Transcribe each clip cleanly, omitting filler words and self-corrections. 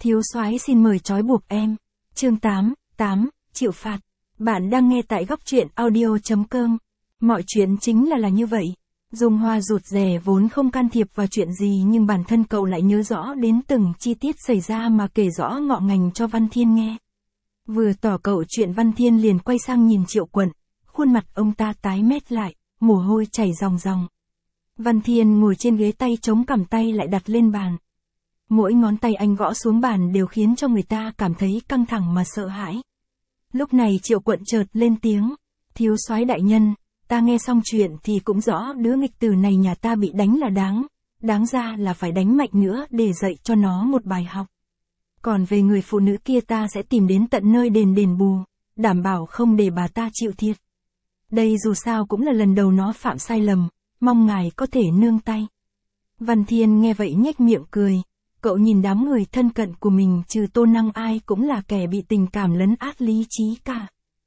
Thiếu soái xin mời trói buộc em. Chương 8, chịu phạt. Bạn đang nghe tại góc truyện audio.com. Mọi chuyện chính là như vậy. Dung Hoa rụt rè vốn không can thiệp vào chuyện gì, nhưng bản thân cậu lại nhớ rõ đến từng chi tiết xảy ra mà kể rõ ngọ ngành cho Văn Thiên nghe. Vừa tỏ cậu chuyện, Văn Thiên liền quay sang nhìn Triệu Quận. Khuôn mặt ông ta tái mét lại, mồ hôi chảy ròng ròng. Văn Thiên ngồi trên ghế, tay chống cằm, tay lại đặt lên bàn. Mỗi ngón tay anh gõ xuống bàn đều khiến cho người ta cảm thấy căng thẳng mà sợ hãi. Lúc này Triệu Quận chợt lên tiếng. Thiếu soái đại nhân, ta nghe xong chuyện thì cũng rõ đứa nghịch tử này nhà ta bị đánh là đáng ra là phải đánh mạnh nữa để dạy cho nó một bài học. Còn về người phụ nữ kia ta sẽ tìm đến tận nơi đền bù, đảm bảo không để bà ta chịu thiệt. Đây dù sao cũng là lần đầu nó phạm sai lầm, mong ngài có thể nương tay. Văn Thiên nghe vậy nhếch miệng cười. Cậu nhìn đám người thân cận của mình, trừ Tô Năng ai cũng là kẻ bị tình cảm lấn át lý trí cả.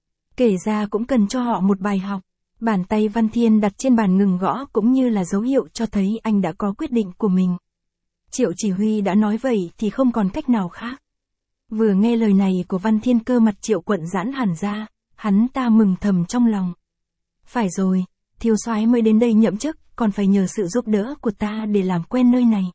Kể ra cũng cần cho họ một bài học. Bàn tay Văn Thiên đặt trên bàn ngừng gõ cũng như là dấu hiệu cho thấy anh đã có quyết định của mình. Triệu chỉ huy đã nói vậy thì không còn cách nào khác. Vừa nghe lời này của Văn Thiên, cơ mặt Triệu Quận giãn hẳn ra, hắn ta mừng thầm trong lòng. Phải rồi, thiếu soái mới đến đây nhậm chức, còn phải nhờ sự giúp đỡ của ta để làm quen nơi này.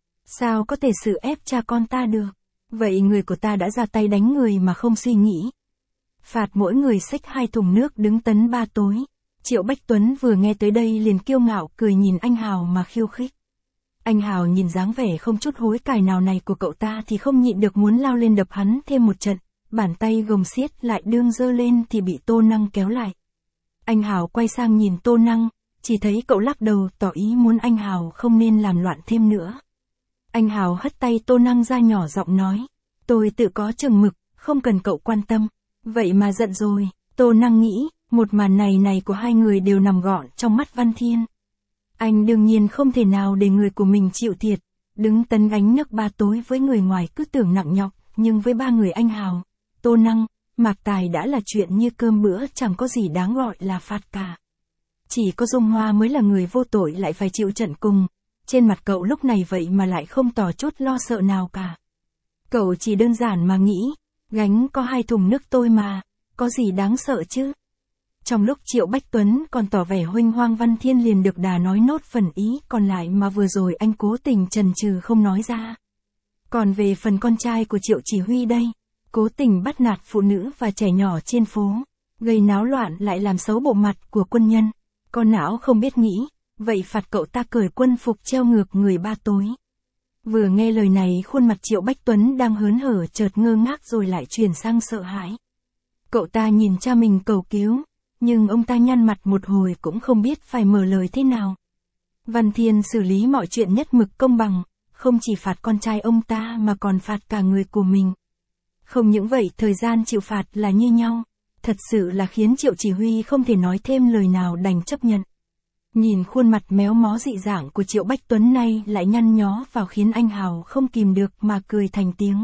Sao có thể xử ép cha con ta được? Vậy người của ta đã ra tay đánh người mà không suy nghĩ. Phạt mỗi người xách 2 thùng nước đứng tấn 3 tối. Triệu Bách Tuấn vừa nghe tới đây liền kiêu ngạo cười nhìn anh Hào mà khiêu khích. Anh Hào nhìn dáng vẻ không chút hối cải nào này của cậu ta thì không nhịn được muốn lao lên đập hắn thêm một trận. Bàn tay gồng xiết lại đương giơ lên thì bị Tô Năng kéo lại. Anh Hào quay sang nhìn Tô Năng, chỉ thấy cậu lắc đầu tỏ ý muốn anh Hào không nên làm loạn thêm nữa. Anh Hào hất tay Tô Năng ra, nhỏ giọng nói. Tôi tự có chừng mực, không cần cậu quan tâm. Vậy mà giận rồi. Tô Năng nghĩ, một màn này của hai người đều nằm gọn trong mắt Văn Thiên. Anh đương nhiên không thể nào để người của mình chịu thiệt. Đứng tấn gánh nước 3 tối với người ngoài cứ tưởng nặng nhọc, nhưng với 3 người anh Hào, Tô Năng, Mạc Tài đã là chuyện như cơm bữa, chẳng có gì đáng gọi là phạt cả. Chỉ có Dung Hoa mới là người vô tội lại phải chịu trận cùng. Trên mặt cậu lúc này vậy mà lại không tỏ chút lo sợ nào cả. Cậu chỉ đơn giản mà nghĩ, gánh có 2 thùng nước tôi mà, có gì đáng sợ chứ. Trong lúc Triệu Bách Tuấn còn tỏ vẻ huênh hoang, Văn Thiên liền được đà nói nốt phần ý còn lại mà vừa rồi anh cố tình chần chừ không nói ra. Còn về phần con trai của Triệu chỉ huy đây, cố tình bắt nạt phụ nữ và trẻ nhỏ trên phố, gây náo loạn lại làm xấu bộ mặt của quân nhân, con não không biết nghĩ. Vậy phạt cậu ta cởi quân phục treo ngược người 3 tối. Vừa nghe lời này, khuôn mặt Triệu Bách Tuấn đang hớn hở chợt ngơ ngác rồi lại chuyển sang sợ hãi. Cậu ta nhìn cha mình cầu cứu, nhưng ông ta nhăn mặt một hồi cũng không biết phải mở lời thế nào. Văn Thiên xử lý mọi chuyện nhất mực công bằng, không chỉ phạt con trai ông ta mà còn phạt cả người của mình. Không những vậy, thời gian chịu phạt là như nhau, thật sự là khiến Triệu chỉ huy không thể nói thêm lời nào, đành chấp nhận. Nhìn khuôn mặt méo mó dị dạng của Triệu Bách Tuấn nay lại nhăn nhó vào khiến anh Hào không kìm được mà cười thành tiếng.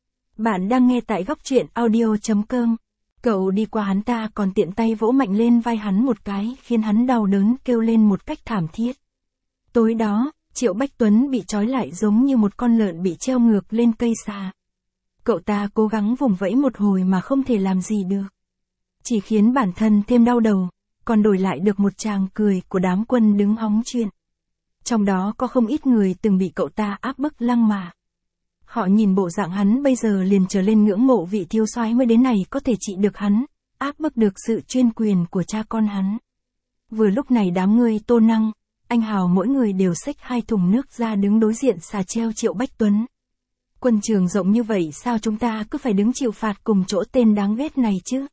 Bạn đang nghe tại góc truyện audio.com. Cậu đi qua hắn ta còn tiện tay vỗ mạnh lên vai hắn một cái, khiến hắn đau đớn kêu lên một cách thảm thiết. Tối đó, Triệu Bách Tuấn bị trói lại giống như một con lợn bị treo ngược lên cây xà. Cậu ta cố gắng vùng vẫy một hồi mà không thể làm gì được. Chỉ khiến bản thân thêm đau đầu, còn đổi lại được một tràng cười của đám quân đứng hóng chuyện. Trong đó có không ít người từng bị cậu ta áp bức lăng mạ. Họ nhìn bộ dạng hắn bây giờ liền trở lên ngưỡng mộ vị thiếu soái mới đến này có thể trị được hắn, áp bức được sự chuyên quyền của cha con hắn. Vừa lúc này đám người Tô Năng, anh Hào mỗi người đều xách 2 thùng nước ra đứng đối diện xà treo Triệu Bách Tuấn. Quân trường rộng như vậy sao chúng ta cứ phải đứng chịu phạt cùng chỗ tên đáng ghét này chứ?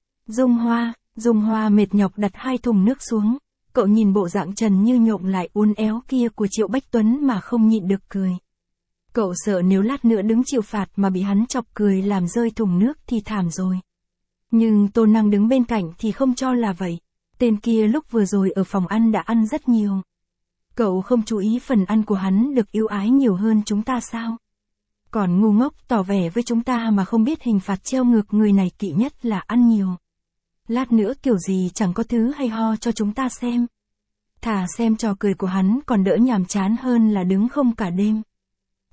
Dung Hoa mệt nhọc đặt 2 thùng nước xuống, cậu nhìn bộ dạng trần như nhộng lại uốn éo kia của Triệu Bách Tuấn mà không nhịn được cười. Cậu sợ nếu lát nữa đứng chịu phạt mà bị hắn chọc cười làm rơi thùng nước thì thảm rồi. Nhưng Tô Năng đứng bên cạnh thì không cho là vậy. Tên kia lúc vừa rồi ở phòng ăn đã ăn rất nhiều. Cậu không chú ý phần ăn của hắn được ưu ái nhiều hơn chúng ta sao? Còn ngu ngốc tỏ vẻ với chúng ta mà không biết hình phạt treo ngược người này kỵ nhất là ăn nhiều. Lát nữa kiểu gì chẳng có thứ hay ho cho chúng ta xem. Thà xem trò cười của hắn còn đỡ nhàm chán hơn là đứng không cả đêm.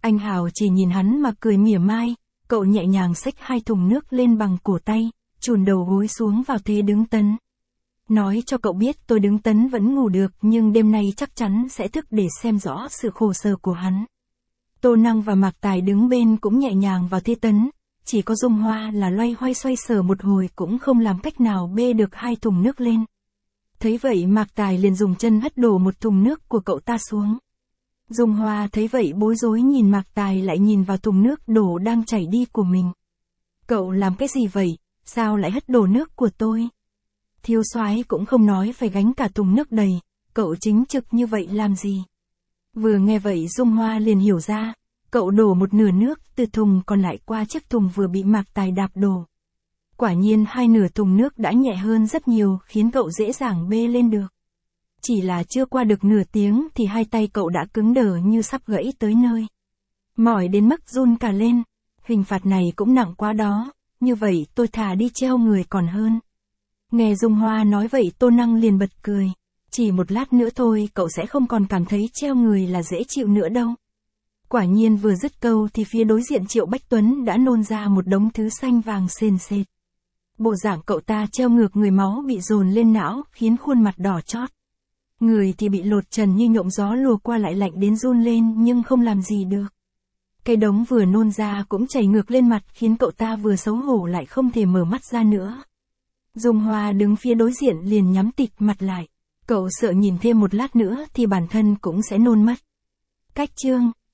Anh Hào chỉ nhìn hắn mà cười mỉa mai, cậu nhẹ nhàng xách 2 thùng nước lên bằng cổ tay, chùn đầu gối xuống vào thế đứng tấn. Nói cho cậu biết tôi đứng tấn vẫn ngủ được nhưng đêm nay chắc chắn sẽ thức để xem rõ sự khổ sở của hắn. Tô Năng và Mạc Tài đứng bên cũng nhẹ nhàng vào thế tấn, chỉ có Dung Hoa là loay hoay xoay sở một hồi cũng không làm cách nào bê được 2 thùng nước lên. Thấy vậy Mạc Tài liền dùng chân hất đổ một thùng nước của cậu ta xuống. Dung Hoa thấy vậy bối rối nhìn Mạc Tài lại nhìn vào thùng nước đổ đang chảy đi của mình. Cậu làm cái gì vậy, sao lại hất đổ nước của tôi? Thiếu soái cũng không nói phải gánh cả thùng nước đầy, cậu chính trực như vậy làm gì? Vừa nghe vậy Dung Hoa liền hiểu ra, cậu đổ một nửa nước từ thùng còn lại qua chiếc thùng vừa bị Mạc Tài đạp đổ. Quả nhiên 2 nửa thùng nước đã nhẹ hơn rất nhiều khiến cậu dễ dàng bê lên được. Chỉ là chưa qua được nửa tiếng thì 2 tay cậu đã cứng đờ như sắp gãy tới nơi. Mỏi đến mức run cả lên, hình phạt này cũng nặng quá đó, như vậy tôi thà đi treo người còn hơn. Nghe Dung Hoa nói vậy Tô Năng liền bật cười, chỉ một lát nữa thôi cậu sẽ không còn cảm thấy treo người là dễ chịu nữa đâu. Quả nhiên vừa dứt câu thì phía đối diện Triệu Bách Tuấn đã nôn ra một đống thứ xanh vàng sền sệt. Bộ dạng cậu ta treo ngược người máu bị dồn lên não khiến khuôn mặt đỏ chót. Người thì bị lột trần như nhộm gió lùa qua lại lạnh đến run lên nhưng không làm gì được. Cái đống vừa nôn ra cũng chảy ngược lên mặt khiến cậu ta vừa xấu hổ lại không thể mở mắt ra nữa. Dung Hoa đứng phía đối diện liền nhắm tịt mặt lại. Cậu sợ nhìn thêm một lát nữa thì bản thân cũng sẽ nôn mất. Cách chương